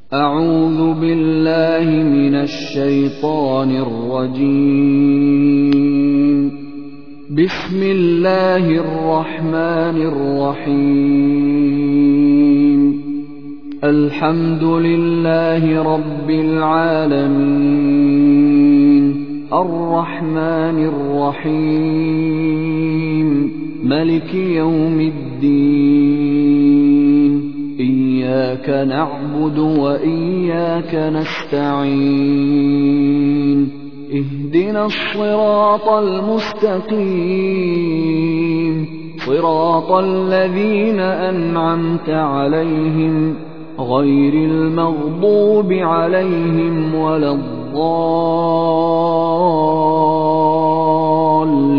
أعوذ بالله من الشيطان الرجيم. بسم الله الرحمن الرحيم. الحمد لله رب العالمين، الرحمن الرحيم، ملك يوم الدين. إياك نعبد وإياك نستعين. اهدنا الصراط المستقيم، صراط الذين أنعمت عليهم غير المغضوب عليهم ولا الضالين.